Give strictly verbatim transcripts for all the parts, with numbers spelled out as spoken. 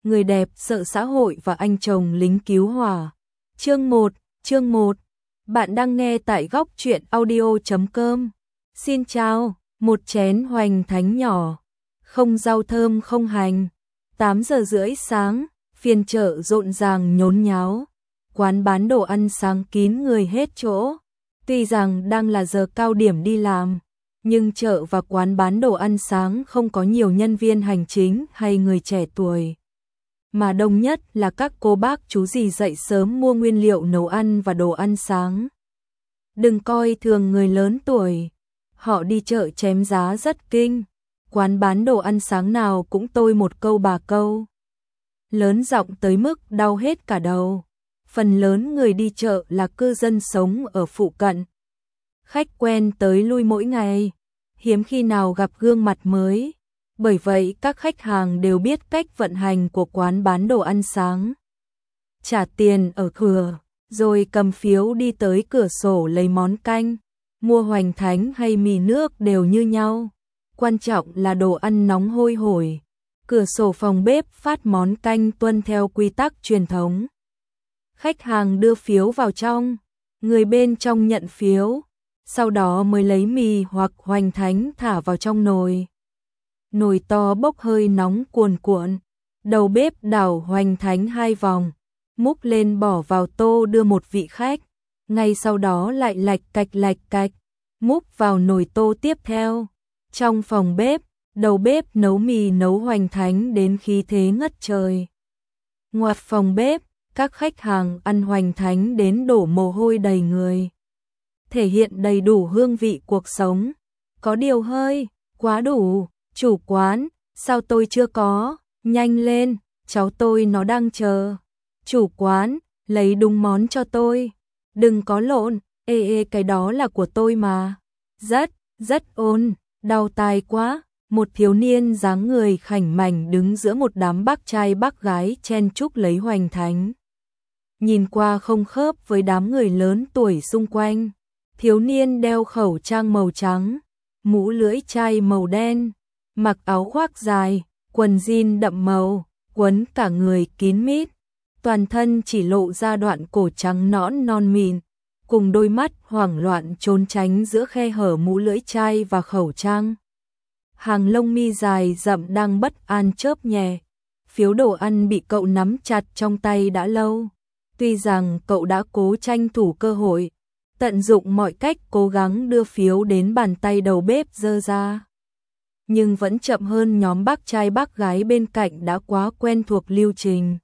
người đẹp sợ xã hội và anh chồng lính cứu hỏa. Chương một, chương một. Bạn đang nghe tại góc truyện audio chấm com. Xin chào, một chén hoành thánh nhỏ, không rau thơm không hành. tám giờ rưỡi sáng, phiên chợ rộn ràng nhốn nháo. Quán bán đồ ăn sáng kín người hết chỗ. Tuy rằng đang là giờ cao điểm đi làm, nhưng chợ và quán bán đồ ăn sáng không có nhiều nhân viên hành chính hay người trẻ tuổi. Mà đông nhất là các cô bác chú dì dậy sớm mua nguyên liệu nấu ăn và đồ ăn sáng. Đừng coi thường người lớn tuổi, họ đi chợ chém giá rất kinh. Quán bán đồ ăn sáng nào cũng tôi một câu bà câu. Lớn giọng tới mức đau hết cả đầu. Phần lớn người đi chợ là cư dân sống ở phụ cận. Khách quen tới lui mỗi ngày, hiếm khi nào gặp gương mặt mới. Bởi vậy các khách hàng đều biết cách vận hành của quán bán đồ ăn sáng. Trả tiền ở cửa, rồi cầm phiếu đi tới cửa sổ lấy món canh. Mua hoành thánh hay mì nước đều như nhau. Quan trọng là đồ ăn nóng hôi hổi. Cửa sổ phòng bếp phát món canh tuân theo quy tắc truyền thống. Khách hàng đưa phiếu vào trong, người bên trong nhận phiếu, sau đó mới lấy mì hoặc hoành thánh thả vào trong nồi. Nồi to bốc hơi nóng cuồn cuộn, đầu bếp đảo hoành thánh hai vòng, múc lên bỏ vào tô đưa một vị khách, ngay sau đó lại lạch cạch lạch cạch, múc vào nồi tô tiếp theo. Trong phòng bếp, đầu bếp nấu mì nấu hoành thánh đến khí thế ngất trời. Ngoặt phòng bếp, các khách hàng ăn hoành thánh đến đổ mồ hôi đầy người. Thể hiện đầy đủ hương vị cuộc sống. Có điều hơi, quá đủ. Chủ quán, sao tôi chưa có? Nhanh lên, cháu tôi nó đang chờ. Chủ quán, lấy đúng món cho tôi. Đừng có lộn, ê ê cái đó là của tôi mà. Rất, rất ôn, đau tai quá. Một thiếu niên dáng người khảnh mảnh đứng giữa một đám bác trai bác gái chen chúc lấy hoành thánh. Nhìn qua không khớp với đám người lớn tuổi xung quanh. Thiếu niên đeo khẩu trang màu trắng, mũ lưỡi chai màu đen, mặc áo khoác dài, quần jean đậm màu, quấn cả người kín mít, toàn thân chỉ lộ ra đoạn cổ trắng nõn non mịn, cùng đôi mắt hoảng loạn trốn tránh giữa khe hở mũ lưỡi chai và khẩu trang. Hàng lông mi dài rậm đang bất an chớp nhẹ. Phiếu đồ ăn bị cậu nắm chặt trong tay đã lâu. Tuy rằng cậu đã cố tranh thủ cơ hội, tận dụng mọi cách cố gắng đưa phiếu đến bàn tay đầu bếp dơ ra. Nhưng vẫn chậm hơn nhóm bác trai bác gái bên cạnh đã quá quen thuộc lưu trình.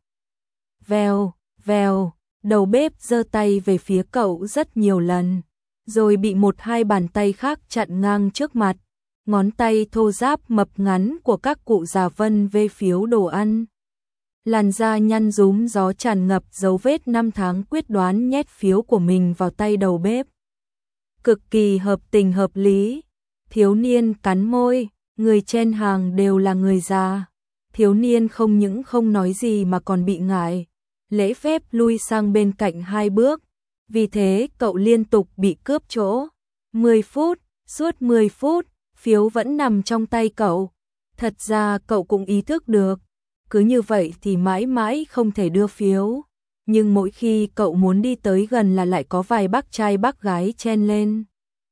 Vèo, vèo, đầu bếp giơ tay về phía cậu rất nhiều lần, rồi bị một hai bàn tay khác chặn ngang trước mặt. Ngón tay thô ráp mập ngắn của các cụ già vân vê phiếu đồ ăn. Làn da nhăn rúm gió tràn ngập dấu vết năm tháng quyết đoán nhét phiếu của mình vào tay đầu bếp. Cực kỳ hợp tình hợp lý. Thiếu niên cắn môi, người chen hàng đều là người già. Thiếu niên không những không nói gì mà còn bị ngại, lễ phép lui sang bên cạnh hai bước. Vì thế cậu liên tục bị cướp chỗ. mười phút, suốt mười phút, phiếu vẫn nằm trong tay cậu. Thật ra cậu cũng ý thức được, cứ như vậy thì mãi mãi không thể đưa phiếu. Nhưng mỗi khi cậu muốn đi tới gần là lại có vài bác trai bác gái chen lên.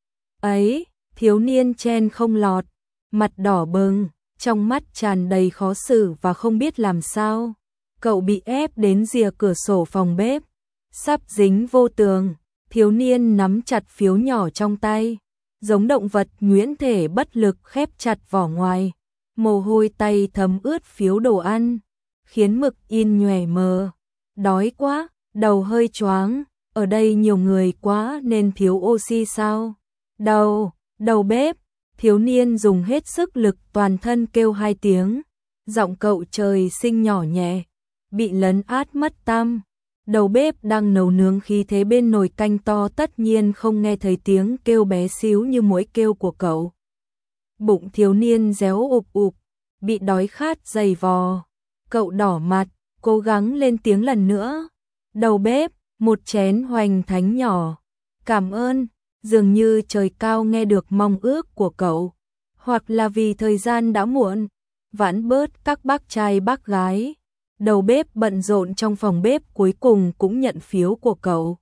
Ấy, thiếu niên chen không lọt, mặt đỏ bừng, trong mắt tràn đầy khó xử và không biết làm sao. Cậu bị ép đến rìa cửa sổ phòng bếp, sắp dính vô tường. Thiếu niên nắm chặt phiếu nhỏ trong tay, giống động vật nhuyễn thể bất lực khép chặt vỏ ngoài. Mồ hôi tay thấm ướt phiếu đồ ăn, khiến mực in nhòe mờ. Đói quá, đầu hơi choáng, ở đây nhiều người quá nên thiếu oxy sao? Đầu, đầu bếp, thiếu niên dùng hết sức lực toàn thân kêu hai tiếng. Giọng cậu trời sinh nhỏ nhẹ, bị lấn át mất tăm. Đầu bếp đang nấu nướng khí thế bên nồi canh to tất nhiên không nghe thấy tiếng kêu bé xíu như muỗi kêu của cậu. Bụng thiếu niên réo ụp ụp, bị đói khát dày vò. Cậu đỏ mặt, cố gắng lên tiếng lần nữa. Đầu bếp, một chén hoành thánh nhỏ. Cảm ơn, dường như trời cao nghe được mong ước của cậu. Hoặc là vì thời gian đã muộn, vãn bớt các bác trai bác gái. Đầu bếp bận rộn trong phòng bếp cuối cùng cũng nhận phiếu của cậu.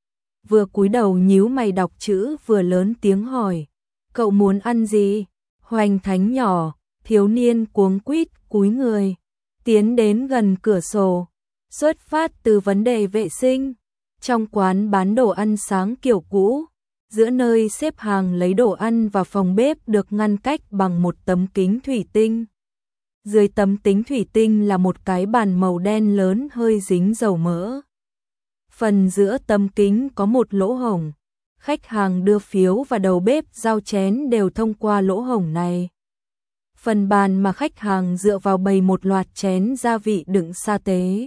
Vừa cúi đầu nhíu mày đọc chữ vừa lớn tiếng hỏi, cậu muốn ăn gì? Hoành Thánh nhỏ, thiếu niên cuống quýt cúi người, tiến đến gần cửa sổ, xuất phát từ vấn đề vệ sinh. Trong quán bán đồ ăn sáng kiểu cũ, giữa nơi xếp hàng lấy đồ ăn và phòng bếp được ngăn cách bằng một tấm kính thủy tinh. Dưới tấm kính thủy tinh là một cái bàn màu đen lớn hơi dính dầu mỡ. Phần giữa tấm kính có một lỗ hổng. Khách hàng đưa phiếu và đầu bếp giao chén đều thông qua lỗ hổng này. Phần bàn mà khách hàng dựa vào bày một loạt chén gia vị đựng sa tế,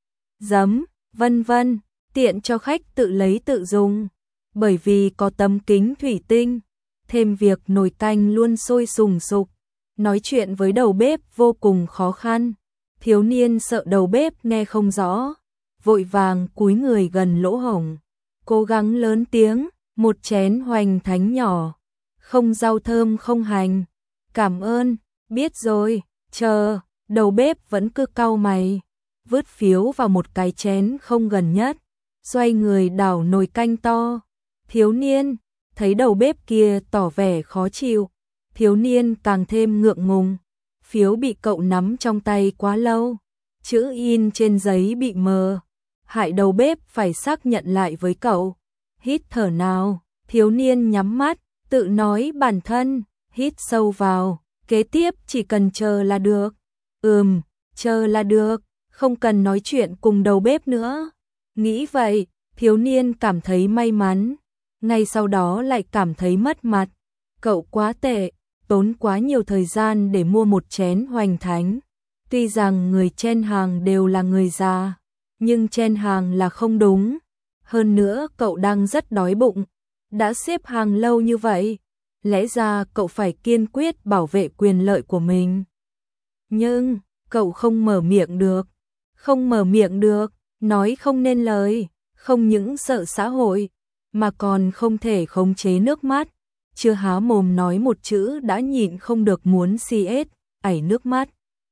giấm, vân vân, tiện cho khách tự lấy tự dùng. Bởi vì có tấm kính thủy tinh, thêm việc nồi canh luôn sôi sùng sục, nói chuyện với đầu bếp vô cùng khó khăn. Thiếu niên sợ đầu bếp nghe không rõ, vội vàng cúi người gần lỗ hổng, cố gắng lớn tiếng, một chén Hoành Thánh nhỏ, không rau thơm không hành. Cảm ơn, biết rồi, chờ. Đầu bếp vẫn cứ cau mày, vứt phiếu vào một cái chén không gần nhất, xoay người đảo nồi canh to. Thiếu niên thấy đầu bếp kia tỏ vẻ khó chịu, thiếu niên càng thêm ngượng ngùng. Phiếu bị cậu nắm trong tay quá lâu, chữ in trên giấy bị mờ, hại đầu bếp phải xác nhận lại với cậu. Hít thở nào, thiếu niên nhắm mắt, tự nói bản thân, hít sâu vào, kế tiếp chỉ cần chờ là được. Ừm, chờ là được, không cần nói chuyện cùng đầu bếp nữa. Nghĩ vậy, thiếu niên cảm thấy may mắn, ngay sau đó lại cảm thấy mất mặt. Cậu quá tệ, tốn quá nhiều thời gian để mua một chén Hoành Thánh. Tuy rằng người chen hàng đều là người già, nhưng chen hàng là không đúng. Hơn nữa cậu đang rất đói bụng, đã xếp hàng lâu như vậy, lẽ ra cậu phải kiên quyết bảo vệ quyền lợi của mình. Nhưng, cậu không mở miệng được, không mở miệng được, nói không nên lời, không những sợ xã hội, mà còn không thể khống chế nước mắt. Chưa há mồm nói một chữ đã nhịn không được muốn xì ết, ảy nước mắt.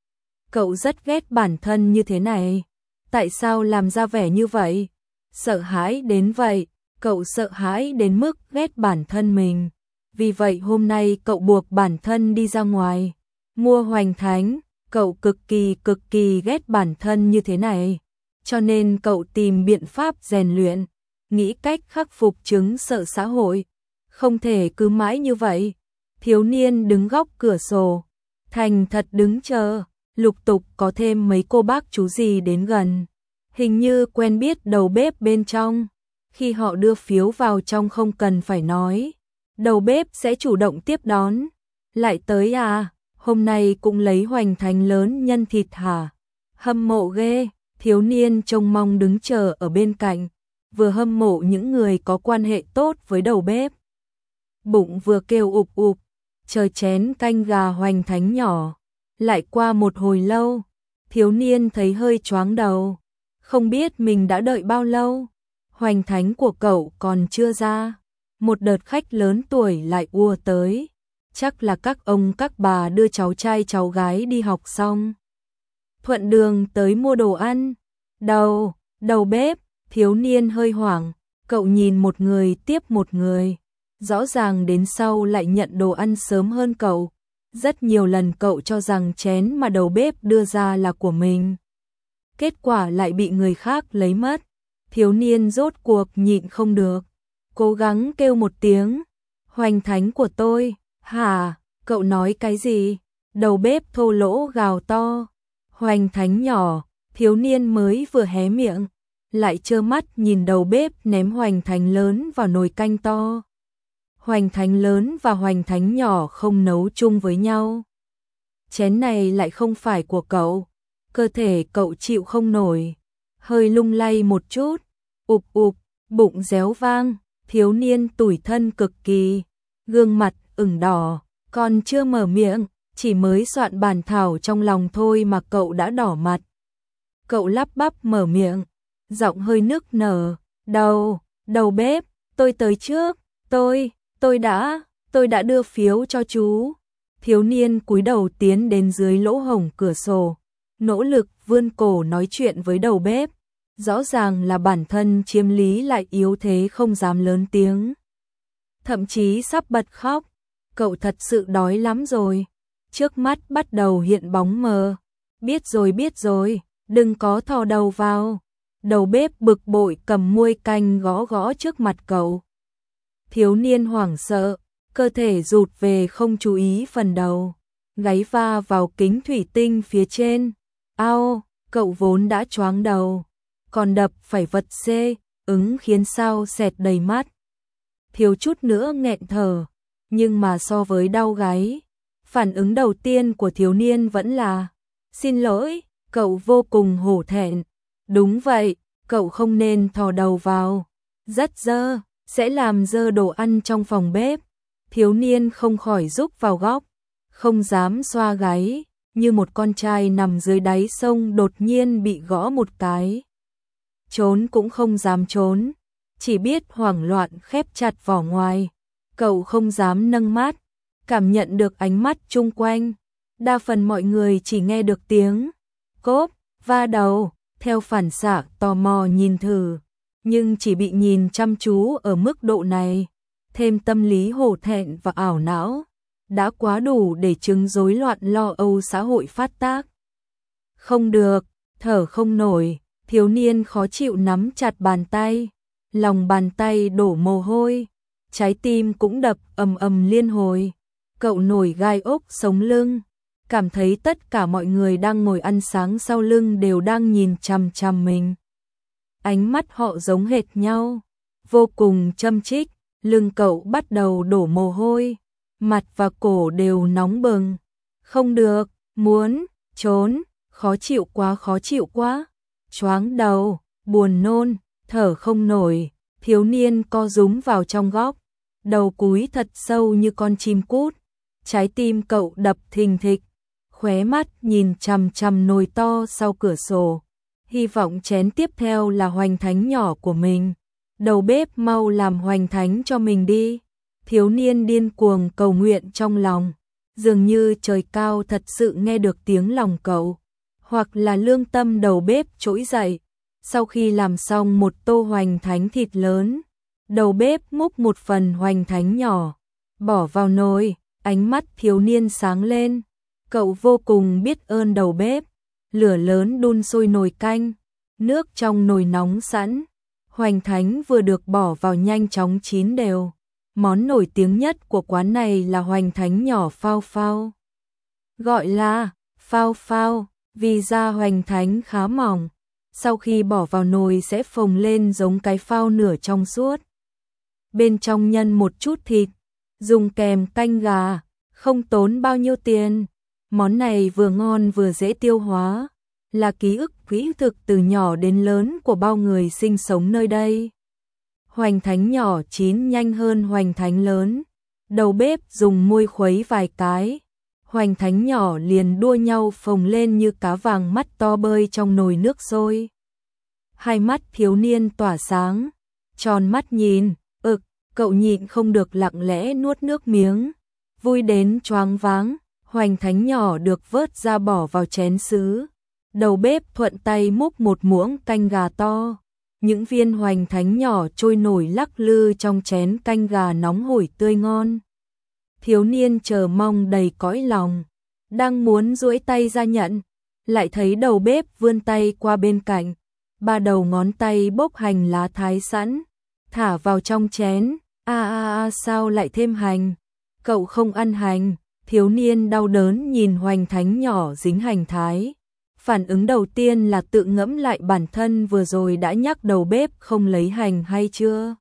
Cậu rất ghét bản thân như thế này, tại sao làm ra vẻ như vậy? Sợ hãi đến vậy, cậu sợ hãi đến mức ghét bản thân mình. Vì vậy hôm nay cậu buộc bản thân đi ra ngoài, mua Hoành Thánh. Cậu cực kỳ cực kỳ ghét bản thân như thế này, cho nên cậu tìm biện pháp rèn luyện, nghĩ cách khắc phục chứng sợ xã hội. Không thể cứ mãi như vậy. Thiếu niên đứng góc cửa sổ, thành thật đứng chờ, lục tục có thêm mấy cô bác chú gì đến gần. Hình như quen biết đầu bếp bên trong. Khi họ đưa phiếu vào trong không cần phải nói, đầu bếp sẽ chủ động tiếp đón. Lại tới à, hôm nay cũng lấy Hoành Thánh lớn nhân thịt hả? Hâm mộ ghê. Thiếu niên trông mong đứng chờ ở bên cạnh, vừa hâm mộ những người có quan hệ tốt với đầu bếp. Bụng vừa kêu ụp ụp, chờ chén canh gà Hoành Thánh nhỏ. Lại qua một hồi lâu, thiếu niên thấy hơi choáng đầu, không biết mình đã đợi bao lâu. Hoành Thánh của cậu còn chưa ra, một đợt khách lớn tuổi lại ùa tới. Chắc là các ông các bà đưa cháu trai cháu gái đi học xong, thuận đường tới mua đồ ăn. Đầu, đầu bếp, thiếu niên hơi hoảng, cậu nhìn một người tiếp một người, rõ ràng đến sau lại nhận đồ ăn sớm hơn cậu. Rất nhiều lần cậu cho rằng chén mà đầu bếp đưa ra là của mình, kết quả lại bị người khác lấy mất. Thiếu niên rốt cuộc nhịn không được, cố gắng kêu một tiếng, Hoành Thánh của tôi. Hả, cậu nói cái gì? Đầu bếp thô lỗ gào to. Hoành Thánh nhỏ, thiếu niên mới vừa hé miệng, lại trơ mắt nhìn đầu bếp ném Hoành Thánh lớn vào nồi canh to. Hoành Thánh lớn và Hoành Thánh nhỏ không nấu chung với nhau. Chén này lại không phải của cậu. Cơ thể cậu chịu không nổi, hơi lung lay một chút, ụp ụp, bụng réo vang. Thiếu niên tủi thân cực kỳ, gương mặt ửng đỏ, còn chưa mở miệng, chỉ mới soạn bản thảo trong lòng thôi mà cậu đã đỏ mặt. Cậu lắp bắp mở miệng, giọng hơi nức nở, đầu, đầu bếp, tôi tới trước, tôi, tôi đã, tôi đã đưa phiếu cho chú. Thiếu niên cúi đầu tiến đến dưới lỗ hổng cửa sổ, nỗ lực vươn cổ nói chuyện với đầu bếp. Rõ ràng là bản thân chiếm lý lại yếu thế không dám lớn tiếng. Thậm chí sắp bật khóc. Cậu thật sự đói lắm rồi. Trước mắt bắt đầu hiện bóng mờ. Biết rồi biết rồi, đừng có thò đầu vào. Đầu bếp bực bội cầm muôi canh gõ gõ trước mặt cậu. Thiếu niên hoảng sợ, cơ thể rụt về không chú ý phần đầu. Gáy va vào kính thủy tinh phía trên. Ao, cậu vốn đã choáng đầu. Còn đập phải vật xê, ứng khiến sao xẹt đầy mắt. Thiếu chút nữa nghẹn thở. Nhưng mà so với đau gáy, phản ứng đầu tiên của thiếu niên vẫn là xin lỗi, cậu vô cùng hổ thẹn. Đúng vậy, cậu không nên thò đầu vào. Rất dơ, sẽ làm dơ đồ ăn trong phòng bếp. Thiếu niên không khỏi rúc vào góc, không dám xoa gáy, như một con trai nằm dưới đáy sông đột nhiên bị gõ một cái. Trốn cũng không dám trốn, chỉ biết hoảng loạn khép chặt vỏ ngoài. Cậu không dám nâng mắt, cảm nhận được ánh mắt chung quanh. Đa phần mọi người chỉ nghe được tiếng cốp, va đầu, theo phản xạ tò mò nhìn thử. Nhưng chỉ bị nhìn chăm chú ở mức độ này, thêm tâm lý hổ thẹn và ảo não, đã quá đủ để chứng rối loạn lo âu xã hội phát tác. Không được, thở không nổi, thiếu niên khó chịu nắm chặt bàn tay, lòng bàn tay đổ mồ hôi, trái tim cũng đập ầm ầm liên hồi. Cậu nổi gai ốc sống lưng, cảm thấy tất cả mọi người đang ngồi ăn sáng sau lưng đều đang nhìn chằm chằm mình. Ánh mắt họ giống hệt nhau, vô cùng châm chích, lưng cậu bắt đầu đổ mồ hôi, mặt và cổ đều nóng bừng. Không được, muốn, trốn, khó chịu quá khó chịu quá, choáng đầu, buồn nôn, thở không nổi, thiếu niên co rúm vào trong góc, đầu cúi thật sâu như con chim cút, trái tim cậu đập thình thịch, khóe mắt nhìn chằm chằm nồi to sau cửa sổ, hy vọng chén tiếp theo là hoành thánh nhỏ của mình. Đầu bếp mau làm hoành thánh cho mình đi. Thiếu niên điên cuồng cầu nguyện trong lòng, dường như trời cao thật sự nghe được tiếng lòng cậu, hoặc là lương tâm đầu bếp trỗi dậy. Sau khi làm xong một tô hoành thánh thịt lớn, đầu bếp múc một phần hoành thánh nhỏ, bỏ vào nồi, ánh mắt thiếu niên sáng lên. Cậu vô cùng biết ơn đầu bếp. Lửa lớn đun sôi nồi canh, nước trong nồi nóng sẵn, hoành thánh vừa được bỏ vào nhanh chóng chín đều. Món nổi tiếng nhất của quán này là hoành thánh nhỏ phao phao. Gọi là phao phao vì da hoành thánh khá mỏng, sau khi bỏ vào nồi sẽ phồng lên giống cái phao nửa trong suốt. Bên trong nhân một chút thịt, dùng kèm canh gà, không tốn bao nhiêu tiền. Món này vừa ngon vừa dễ tiêu hóa, là ký ức quý thực từ nhỏ đến lớn của bao người sinh sống nơi đây. Hoành thánh nhỏ chín nhanh hơn hoành thánh lớn, đầu bếp dùng muôi khuấy vài cái, hoành thánh nhỏ liền đua nhau phồng lên như cá vàng mắt to bơi trong nồi nước sôi. Hai mắt thiếu niên tỏa sáng, tròn mắt nhìn, ực, cậu nhịn không được lặng lẽ nuốt nước miếng, vui đến choáng váng. Hoành thánh nhỏ được vớt ra bỏ vào chén sứ. Đầu bếp thuận tay múc một muỗng canh gà to. Những viên hoành thánh nhỏ trôi nổi lắc lư trong chén canh gà nóng hổi tươi ngon. Thiếu niên chờ mong đầy cõi lòng, đang muốn duỗi tay ra nhận, lại thấy đầu bếp vươn tay qua bên cạnh, ba đầu ngón tay bốc hành lá thái sẵn, thả vào trong chén. A a a sao lại thêm hành? Cậu không ăn hành. Thiếu niên đau đớn nhìn hoành thánh nhỏ dính hành thái. Phản ứng đầu tiên là tự ngẫm lại bản thân vừa rồi đã nhắc đầu bếp không lấy hành hay chưa.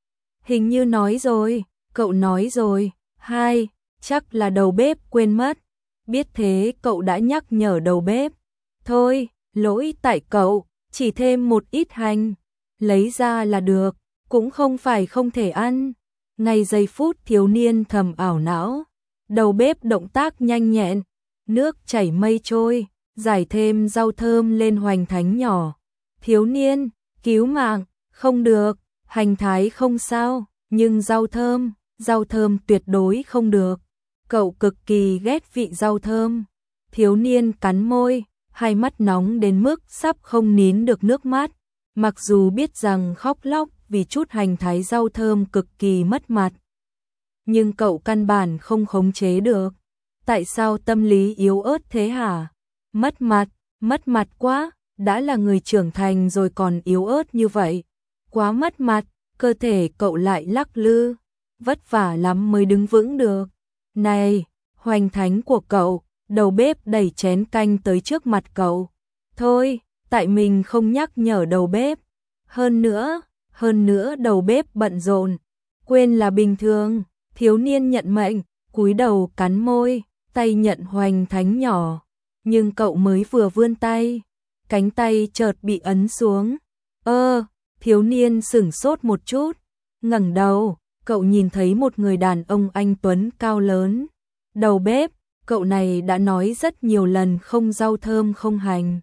Hình như nói rồi, cậu nói rồi. Hai, chắc là đầu bếp quên mất. Biết thế cậu đã nhắc nhở đầu bếp. Thôi, lỗi tại cậu, chỉ thêm một ít hành. Lấy ra là được, cũng không phải không thể ăn. Ngay giây phút thiếu niên thầm ảo não. Đầu bếp động tác nhanh nhẹn, nước chảy mây trôi, giải thêm rau thơm lên hoành thánh nhỏ. Thiếu niên, cứu mạng, không được, hành thái không sao, nhưng rau thơm, rau thơm tuyệt đối không được. Cậu cực kỳ ghét vị rau thơm. Thiếu niên cắn môi, hai mắt nóng đến mức sắp không nín được nước mắt, mặc dù biết rằng khóc lóc vì chút hành thái rau thơm cực kỳ mất mặt. Nhưng cậu căn bản không khống chế được. Tại sao tâm lý yếu ớt thế hả? Mất mặt, mất mặt quá, đã là người trưởng thành rồi còn yếu ớt như vậy. Quá mất mặt, cơ thể cậu lại lắc lư, vất vả lắm mới đứng vững được. Này, hoành thánh của cậu, đầu bếp đẩy chén canh tới trước mặt cậu. Thôi, tại mình không nhắc nhở đầu bếp. Hơn nữa, hơn nữa đầu bếp bận rộn, quên là bình thường. Thiếu niên nhận mệnh, cúi đầu cắn môi, tay nhận hoành thánh nhỏ. Nhưng cậu mới vừa vươn tay, cánh tay chợt bị ấn xuống. Ơ, thiếu niên sửng sốt một chút, ngẩng đầu, cậu nhìn thấy một người đàn ông anh tuấn cao lớn. Đầu bếp, cậu này đã nói rất nhiều lần không rau thơm không hành.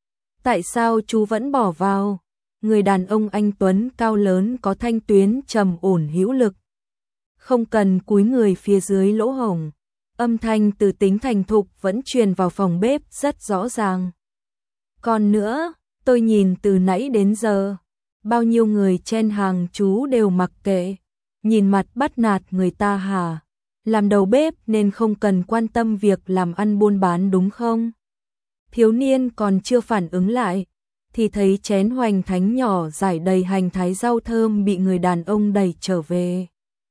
Tại sao chú vẫn bỏ vào? Người đàn ông anh tuấn cao lớn có thanh tuyến trầm ổn hữu lực. Không cần cúi người phía dưới lỗ hổng. Âm thanh từ tính thành thục vẫn truyền vào phòng bếp rất rõ ràng. Còn nữa, tôi nhìn từ nãy đến giờ, bao nhiêu người chen hàng chú đều mặc kệ. Nhìn mặt bắt nạt người ta hả? Làm đầu bếp nên không cần quan tâm việc làm ăn buôn bán đúng không? Thiếu niên còn chưa phản ứng lại, thì thấy chén hoành thánh nhỏ rải đầy hành thái rau thơm bị người đàn ông đẩy trở về.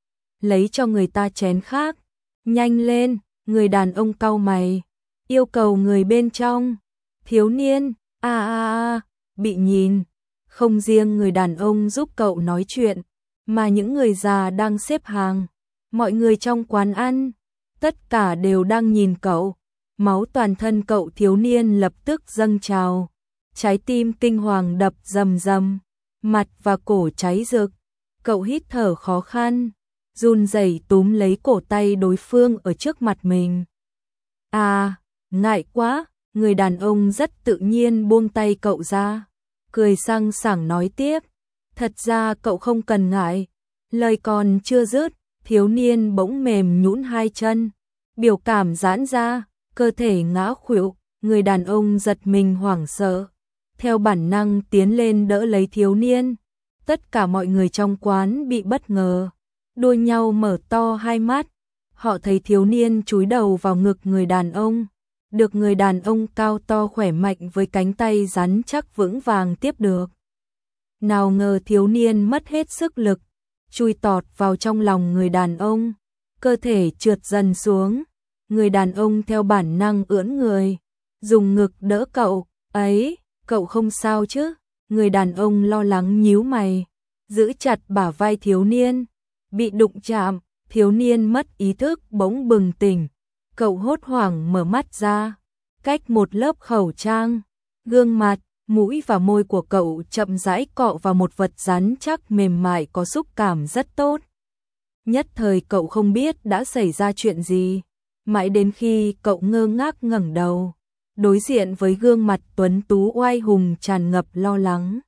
Lấy cho người ta chén khác. Nhanh lên, người đàn ông cau mày, yêu cầu người bên trong. Thiếu niên, a a a, bị nhìn. Không riêng người đàn ông giúp cậu nói chuyện, mà những người già đang xếp hàng, mọi người trong quán ăn, tất cả đều đang nhìn cậu. Máu toàn thân cậu thiếu niên lập tức dâng trào, trái tim kinh hoàng đập rầm rầm, mặt và cổ cháy rực. Cậu hít thở khó khăn, run rẩy túm lấy cổ tay đối phương ở trước mặt mình. À, ngại quá, người đàn ông rất tự nhiên buông tay cậu ra, cười sang sảng nói tiếp. Thật ra cậu không cần ngại. Lời còn chưa dứt, thiếu niên bỗng mềm nhũn hai chân, biểu cảm giãn ra, cơ thể ngã khuỵu, người đàn ông giật mình hoảng sợ, theo bản năng tiến lên đỡ lấy thiếu niên. Tất cả mọi người trong quán bị bất ngờ, đôi nhau mở to hai mắt, họ thấy thiếu niên chúi đầu vào ngực người đàn ông, được người đàn ông cao to khỏe mạnh với cánh tay rắn chắc vững vàng tiếp được. Nào ngờ thiếu niên mất hết sức lực, chui tọt vào trong lòng người đàn ông, cơ thể trượt dần xuống, người đàn ông theo bản năng ưỡn người, dùng ngực đỡ cậu. Ấy, cậu không sao chứ? Người đàn ông lo lắng nhíu mày, giữ chặt bả vai thiếu niên. Bị đụng chạm, thiếu niên mất ý thức bỗng bừng tỉnh, cậu hốt hoảng mở mắt ra, cách một lớp khẩu trang, gương mặt, mũi và môi của cậu chậm rãi cọ vào một vật rắn chắc mềm mại có xúc cảm rất tốt. Nhất thời cậu không biết đã xảy ra chuyện gì, mãi đến khi cậu ngơ ngác ngẩng đầu, đối diện với gương mặt tuấn tú oai hùng tràn ngập lo lắng.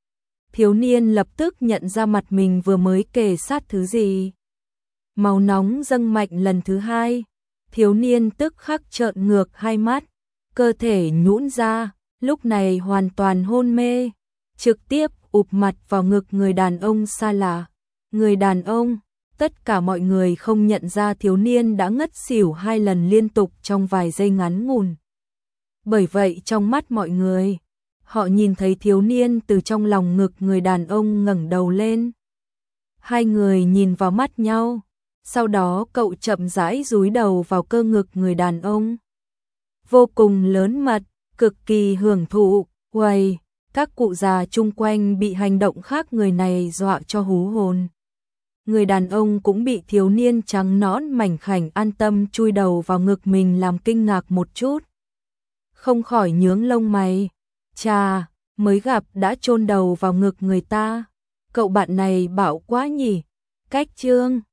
Thiếu niên lập tức nhận ra mặt mình vừa mới kề sát thứ gì. Máu nóng dâng mạnh lần thứ hai, thiếu niên tức khắc trợn ngược hai mắt, cơ thể nhũn ra, lúc này hoàn toàn hôn mê, trực tiếp ụp mặt vào ngực người đàn ông xa lạ. Người đàn ông, tất cả mọi người không nhận ra thiếu niên đã ngất xỉu hai lần liên tục trong vài giây ngắn ngủn. Bởi vậy trong mắt mọi người, họ nhìn thấy thiếu niên từ trong lòng ngực người đàn ông ngẩng đầu lên. Hai người nhìn vào mắt nhau, sau đó cậu chậm rãi dúi đầu vào cơ ngực người đàn ông. Vô cùng lớn mật, cực kỳ hưởng thụ, uầy, các cụ già chung quanh bị hành động khác người này dọa cho hú hồn. Người đàn ông cũng bị thiếu niên trắng nõn mảnh khảnh an tâm chui đầu vào ngực mình làm kinh ngạc một chút. Không khỏi nhướng lông mày, chà, mới gặp đã chôn đầu vào ngực người ta, cậu bạn này bạo quá nhỉ. Cách chương